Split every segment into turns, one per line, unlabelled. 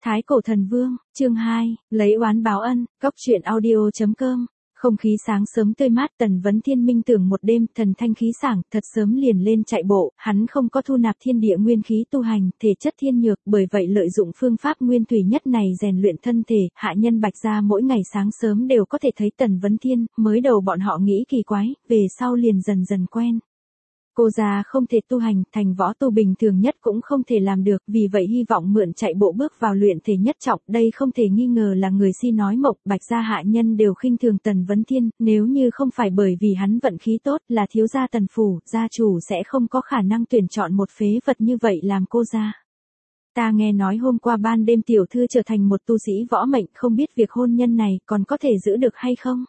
Thái Cổ Thần Vương, chương 2, lấy oán báo ân, Cốc Truyện Audio.com. Không khí sáng sớm tươi mát, Tần Vấn Thiên minh tưởng một đêm, thần thanh khí sảng, thật sớm liền lên chạy bộ, hắn không có thu nạp thiên địa nguyên khí tu hành, thể chất thiên nhược, bởi vậy lợi dụng phương pháp nguyên thủy nhất này rèn luyện thân thể, hạ nhân Bạch gia mỗi ngày sáng sớm đều có thể thấy Tần Vấn Thiên, mới đầu bọn họ nghĩ kỳ quái, về sau liền dần dần quen. Cô già không thể tu hành, thành võ tu bình thường nhất cũng không thể làm được, vì vậy hy vọng mượn chạy bộ bước vào luyện thể nhất trọng, đây không thể nghi ngờ là người si nói mộng, Bạch gia hạ nhân đều khinh thường Tần Vấn Thiên, nếu như không phải bởi vì hắn vận khí tốt là thiếu gia Tần phủ, gia chủ sẽ không có khả năng tuyển chọn một phế vật như vậy làm cô gia. Ta nghe nói hôm qua ban đêm tiểu thư trở thành một tu sĩ võ mệnh, không biết việc hôn nhân này còn có thể giữ được hay không?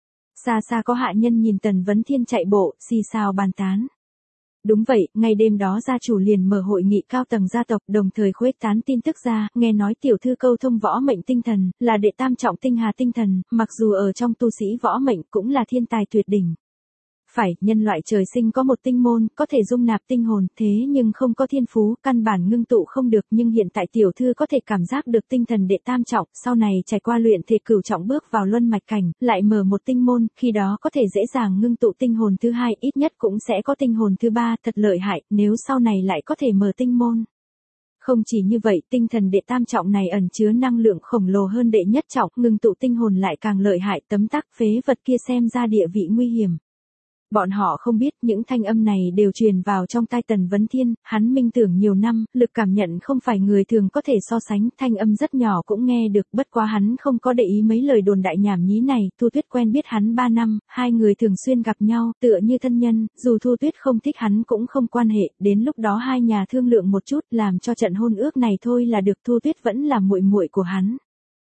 Xa xa có hạ nhân nhìn Tần Vấn Thiên chạy bộ, xì xào bàn tán. Đúng vậy, ngày đêm đó gia chủ liền mở hội nghị cao tầng gia tộc, đồng thời khuếch tán tin tức ra, nghe nói tiểu thư câu thông võ mệnh tinh thần, là đệ tam trọng tinh hà tinh thần, mặc dù ở trong tu sĩ võ mệnh cũng là thiên tài tuyệt đỉnh. Phải, nhân loại trời sinh có một tinh môn, có thể dung nạp tinh hồn, thế nhưng không có thiên phú, căn bản ngưng tụ không được, nhưng hiện tại tiểu thư có thể cảm giác được tinh thần đệ tam trọng, sau này trải qua luyện thể cửu trọng bước vào luân mạch cảnh, lại mở một tinh môn, khi đó có thể dễ dàng ngưng tụ tinh hồn thứ hai, ít nhất cũng sẽ có tinh hồn thứ ba, thật lợi hại, nếu sau này lại có thể mở tinh môn. Không chỉ như vậy, tinh thần đệ tam trọng này ẩn chứa năng lượng khổng lồ hơn đệ nhất trọng, ngưng tụ tinh hồn lại càng lợi hại, tấm tắc phế vật kia xem ra địa vị nguy hiểm. Bọn họ không biết những thanh âm này đều truyền vào trong tai Tần Vấn Thiên, hắn minh tưởng nhiều năm, lực cảm nhận không phải người thường có thể so sánh, thanh âm rất nhỏ cũng nghe được, bất quá hắn không có để ý mấy lời đồn đại nhảm nhí này, Thu Tuyết quen biết hắn 3 năm, hai người thường xuyên gặp nhau, tựa như thân nhân, dù Thu Tuyết không thích hắn cũng không quan hệ, đến lúc đó hai nhà thương lượng một chút, làm cho trận hôn ước này thôi là được, Thu Tuyết vẫn là muội muội của hắn.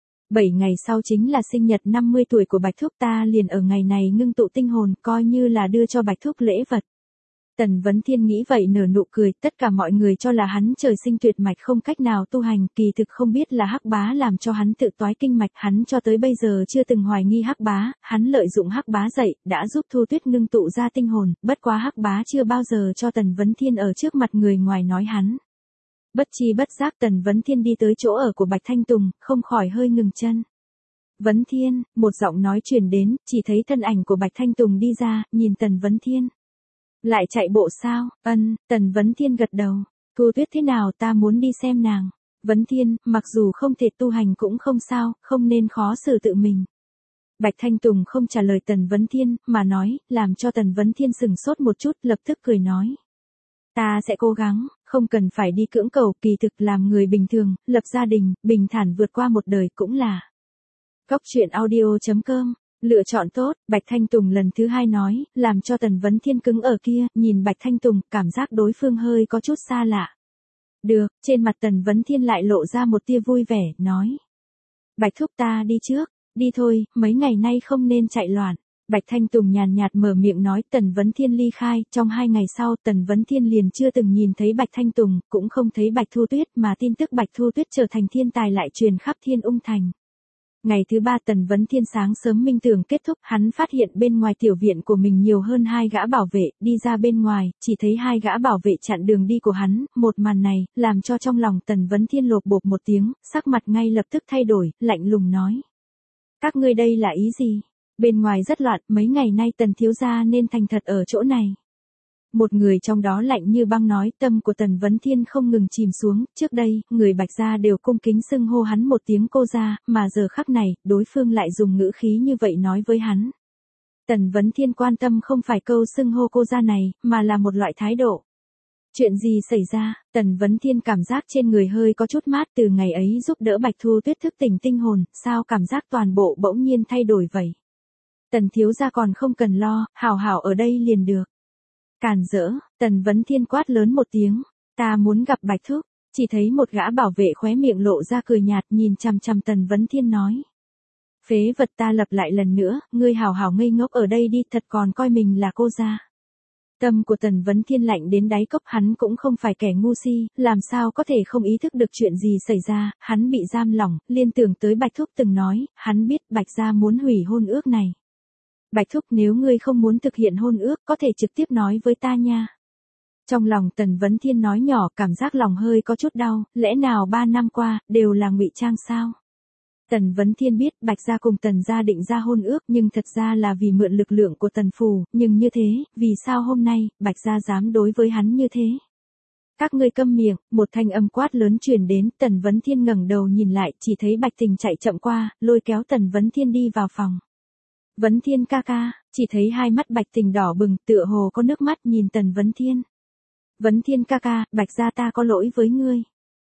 7 ngày sau chính là sinh nhật 50 tuổi của Bạch Thúc, ta liền ở ngày này ngưng tụ tinh hồn, coi như là đưa cho Bạch Thúc lễ vật. Tần Vấn Thiên nghĩ vậy nở nụ cười, tất cả mọi người cho là hắn trời sinh tuyệt mạch không cách nào tu hành, kỳ thực không biết là Hắc Bá làm cho hắn tự toái kinh mạch, hắn cho tới bây giờ chưa từng hoài nghi Hắc Bá, hắn lợi dụng Hắc Bá dạy, đã giúp Thu Tuyết ngưng tụ ra tinh hồn, bất quá Hắc Bá chưa bao giờ cho Tần Vấn Thiên ở trước mặt người ngoài nói hắn. Bất chi bất giác Tần Vấn Thiên đi tới chỗ ở của Bạch Thanh Tùng, không khỏi hơi ngừng chân. Vấn Thiên, một giọng nói truyền đến, chỉ thấy thân ảnh của Bạch Thanh Tùng đi ra, nhìn Tần Vấn Thiên. Lại chạy bộ sao? Tần Vấn Thiên gật đầu. Thu Tuyết thế nào, ta muốn đi xem nàng. Vấn Thiên, mặc dù không thể tu hành cũng không sao, không nên khó xử tự mình. Bạch Thanh Tùng không trả lời Tần Vấn Thiên, mà nói, làm cho Tần Vấn Thiên sừng sốt một chút, lập tức cười nói. Ta sẽ cố gắng, không cần phải đi cưỡng cầu, kỳ thực làm người bình thường, lập gia đình, bình thản vượt qua một đời cũng là. Cốc Truyện Audio.com, lựa chọn tốt, Bạch Thanh Tùng lần thứ hai nói, làm cho Tần Vấn Thiên cứng ở kia, nhìn Bạch Thanh Tùng, cảm giác đối phương hơi có chút xa lạ. Được, trên mặt Tần Vấn Thiên lại lộ ra một tia vui vẻ, nói. Bạch Thúc ta đi trước, đi thôi, mấy ngày nay không nên chạy loạn. Bạch Thanh Tùng nhàn nhạt mở miệng nói, Tần Vấn Thiên ly khai, trong 2 ngày sau Tần Vấn Thiên liền chưa từng nhìn thấy Bạch Thanh Tùng, cũng không thấy Bạch Thu Tuyết, mà tin tức Bạch Thu Tuyết trở thành thiên tài lại truyền khắp Thiên Ung Thành. Ngày thứ 3 Tần Vấn Thiên sáng sớm minh tưởng kết thúc, hắn phát hiện bên ngoài tiểu viện của mình nhiều hơn 2 gã bảo vệ, đi ra bên ngoài, chỉ thấy 2 gã bảo vệ chặn đường đi của hắn, một màn này, làm cho trong lòng Tần Vấn Thiên lột bột một tiếng, sắc mặt ngay lập tức thay đổi, lạnh lùng nói. Các ngươi đây là ý gì? Bên ngoài rất loạn, mấy ngày nay Tần thiếu gia nên thành thật ở chỗ này. Một người trong đó lạnh như băng nói, tâm của Tần Vấn Thiên không ngừng chìm xuống, trước đây, người Bạch gia đều cung kính xưng hô hắn một tiếng cô gia, mà giờ khắc này, đối phương lại dùng ngữ khí như vậy nói với hắn. Tần Vấn Thiên quan tâm không phải câu xưng hô cô gia này, mà là một loại thái độ. Chuyện gì xảy ra? Tần Vấn Thiên cảm giác trên người hơi có chút mát, từ ngày ấy giúp đỡ Bạch Thu Tuyết thức tỉnh tinh hồn, sao cảm giác toàn bộ bỗng nhiên thay đổi vậy? Tần thiếu gia còn không cần lo, hảo hảo ở đây liền được. Càn rỡ, Tần Vấn Thiên quát lớn một tiếng, ta muốn gặp Bạch Thúc, chỉ thấy một gã bảo vệ khóe miệng lộ ra cười nhạt nhìn chằm chằm Tần Vấn Thiên nói. Phế vật, ta lặp lại lần nữa, ngươi hảo hảo ngây ngốc ở đây đi, thật còn coi mình là cô gia. Tâm của Tần Vấn Thiên lạnh đến đáy cốc, hắn cũng không phải kẻ ngu si, làm sao có thể không ý thức được chuyện gì xảy ra, hắn bị giam lỏng, liên tưởng tới Bạch Thúc từng nói, hắn biết Bạch gia muốn hủy hôn ước này. Bạch Thúc, nếu ngươi không muốn thực hiện hôn ước, có thể trực tiếp nói với ta nha. Trong lòng Tần Vấn Thiên nói nhỏ, cảm giác lòng hơi có chút đau, lẽ nào 3 năm qua, đều là ngụy trang sao? Tần Vấn Thiên biết Bạch gia cùng Tần gia định ra hôn ước nhưng thật ra là vì mượn lực lượng của Tần Phủ, nhưng như thế, vì sao hôm nay, Bạch gia dám đối với hắn như thế? Các ngươi câm miệng, một thanh âm quát lớn truyền đến, Tần Vấn Thiên ngẩng đầu nhìn lại, chỉ thấy Bạch Tình chạy chậm qua, lôi kéo Tần Vấn Thiên đi vào phòng. Vấn Thiên ca ca, chỉ thấy hai mắt Bạch Tình đỏ bừng, tựa hồ có nước mắt nhìn Tần Vấn Thiên. Vấn Thiên ca ca, Bạch gia ta có lỗi với ngươi.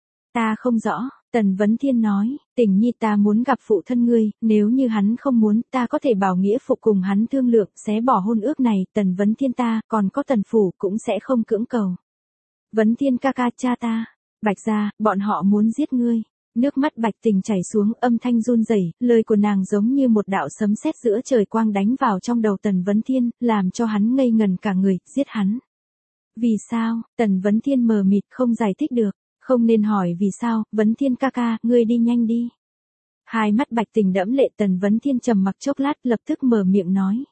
Ta không rõ, Tần Vấn Thiên nói, Tình nhi ta muốn gặp phụ thân ngươi, nếu như hắn không muốn, ta có thể bảo nghĩa phụ cùng hắn thương lượng, xé bỏ hôn ước này, Tần Vấn Thiên ta, còn có Tần Phủ cũng sẽ không cưỡng cầu. Vấn Thiên ca ca cha ta, Bạch gia, bọn họ muốn giết ngươi. Nước mắt Bạch Tình chảy xuống, âm thanh run rẩy, lời của nàng giống như một đạo sấm sét giữa trời quang đánh vào trong đầu Tần Vấn Thiên, làm cho hắn ngây ngần cả người, giết hắn. Vì sao? Tần Vấn Thiên mờ mịt không giải thích được, không nên hỏi vì sao, Vấn Thiên ca ca, ngươi đi nhanh đi. Hai mắt Bạch Tình đẫm lệ, Tần Vấn Thiên trầm mặc chốc lát lập tức mở miệng nói.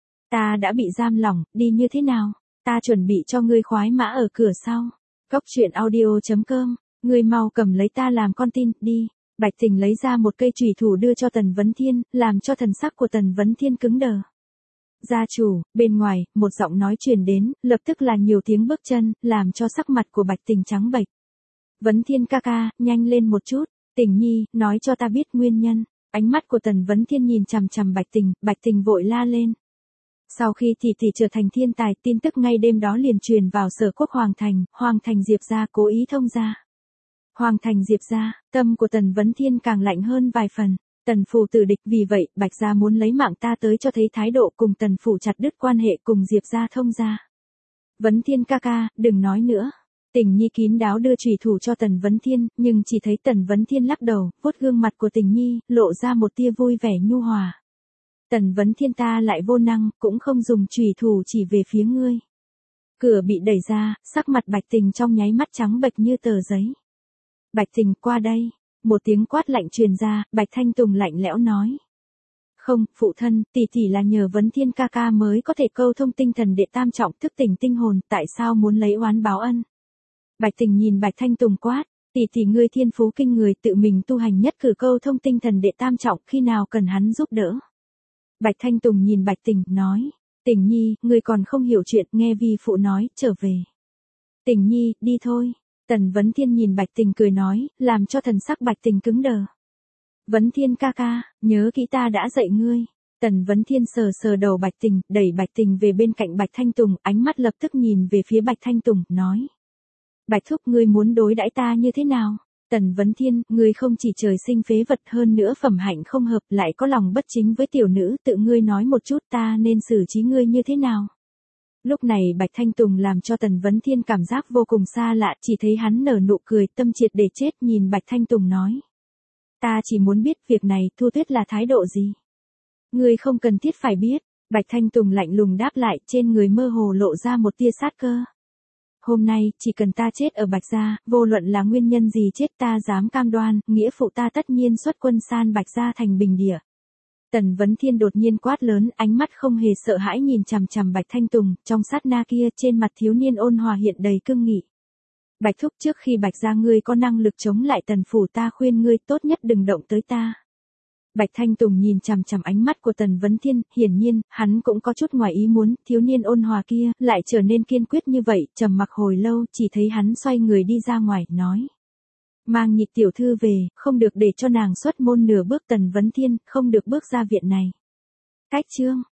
Ta đã bị giam lỏng, đi như thế nào? Ta chuẩn bị cho ngươi khoái mã ở cửa sau. Cốc truyện audio.com, ngươi mau cầm lấy ta làm con tin, đi. Bạch Tình lấy ra một cây chùy thủ đưa cho Tần Vấn Thiên, làm cho thần sắc của Tần Vấn Thiên cứng đờ. Gia chủ, bên ngoài, một giọng nói truyền đến, lập tức là nhiều tiếng bước chân, làm cho sắc mặt của Bạch Tình trắng bệch. Vấn Thiên ca ca, nhanh lên một chút, Tình nhi, nói cho ta biết nguyên nhân. Ánh mắt của Tần Vấn Thiên nhìn chằm chằm Bạch Tình vội la lên. Sau khi tỷ tỷ trở thành thiên tài, tin tức ngay đêm đó liền truyền vào Sở Quốc Hoàng Thành Diệp gia cố ý thông ra. Hoàng Thành Diệp gia, tâm của Tần Vấn Thiên càng lạnh hơn vài phần. Tần Phủ tử địch, vì vậy, Bạch gia muốn lấy mạng ta tới cho thấy thái độ cùng Tần Phủ chặt đứt quan hệ cùng Diệp gia thông ra. Vấn Thiên ca ca, đừng nói nữa. Tình nhi kín đáo đưa chùy thủ cho Tần Vấn Thiên, nhưng chỉ thấy Tần Vấn Thiên lắc đầu, vuốt gương mặt của Tình nhi, lộ ra một tia vui vẻ nhu hòa. Tần Vấn Thiên ta lại vô năng, cũng không dùng chùy thủ chỉ về phía ngươi. Cửa bị đẩy ra, sắc mặt Bạch Tình trong nháy mắt trắng bệch như tờ giấy. Bạch Tình, qua đây. Một tiếng quát lạnh truyền ra, Bạch Thanh Tùng lạnh lẽo nói. Không, phụ thân, tỷ tỷ là nhờ Vấn Thiên ca ca mới có thể câu thông tinh thần đệ tam trọng thức tỉnh tinh hồn, tại sao muốn lấy oán báo ân? Bạch Tình nhìn Bạch Thanh Tùng quát, tỷ tỷ ngươi thiên phú kinh người, tự mình tu hành nhất cử câu thông tinh thần đệ tam trọng, khi nào cần hắn giúp đỡ? Bạch Thanh Tùng nhìn Bạch Tình, nói, Tình nhi, ngươi còn không hiểu chuyện, nghe vi phụ nói, trở về. Tình nhi, đi thôi. Tần Vấn Thiên nhìn Bạch Tình cười nói, làm cho thần sắc Bạch Tình cứng đờ. Vấn Thiên ca ca, nhớ kỹ ta đã dạy ngươi. Tần Vấn Thiên sờ sờ đầu Bạch Tình, đẩy Bạch Tình về bên cạnh Bạch Thanh Tùng, ánh mắt lập tức nhìn về phía Bạch Thanh Tùng, nói. Bạch thúc, ngươi muốn đối đãi ta như thế nào? Tần Vấn Thiên, ngươi không chỉ trời sinh phế vật, hơn nữa phẩm hạnh không hợp, lại có lòng bất chính với tiểu nữ, tự ngươi nói một chút ta nên xử trí ngươi như thế nào? Lúc này Bạch Thanh Tùng làm cho Tần Vấn Thiên cảm giác vô cùng xa lạ, chỉ thấy hắn nở nụ cười, tâm triệt để chết, nhìn Bạch Thanh Tùng nói. Ta chỉ muốn biết việc này, Thu Tuyết là thái độ gì? Ngươi không cần thiết phải biết. Bạch Thanh Tùng lạnh lùng đáp lại, trên người mơ hồ lộ ra một tia sát cơ. Hôm nay, chỉ cần ta chết ở Bạch gia, vô luận là nguyên nhân gì chết ta dám cam đoan, nghĩa phụ ta tất nhiên xuất quân san Bạch gia thành bình địa. Tần Vấn Thiên đột nhiên quát lớn, ánh mắt không hề sợ hãi nhìn chằm chằm Bạch Thanh Tùng, trong sát na kia, trên mặt thiếu niên ôn hòa hiện đầy cương nghị. Bạch thúc, trước khi Bạch gia ngươi có năng lực chống lại Tần Phủ, ta khuyên ngươi tốt nhất đừng động tới ta. Bạch Thanh Tùng nhìn chằm chằm ánh mắt của Tần Vấn Thiên, hiển nhiên, hắn cũng có chút ngoài ý muốn, thiếu niên ôn hòa kia, lại trở nên kiên quyết như vậy, trầm mặc hồi lâu, chỉ thấy hắn xoay người đi ra ngoài, nói. Mang Nhị tiểu thư về, không được để cho nàng xuất môn nửa bước. Tần Vấn Thiên, không được bước ra viện này. Cách chương.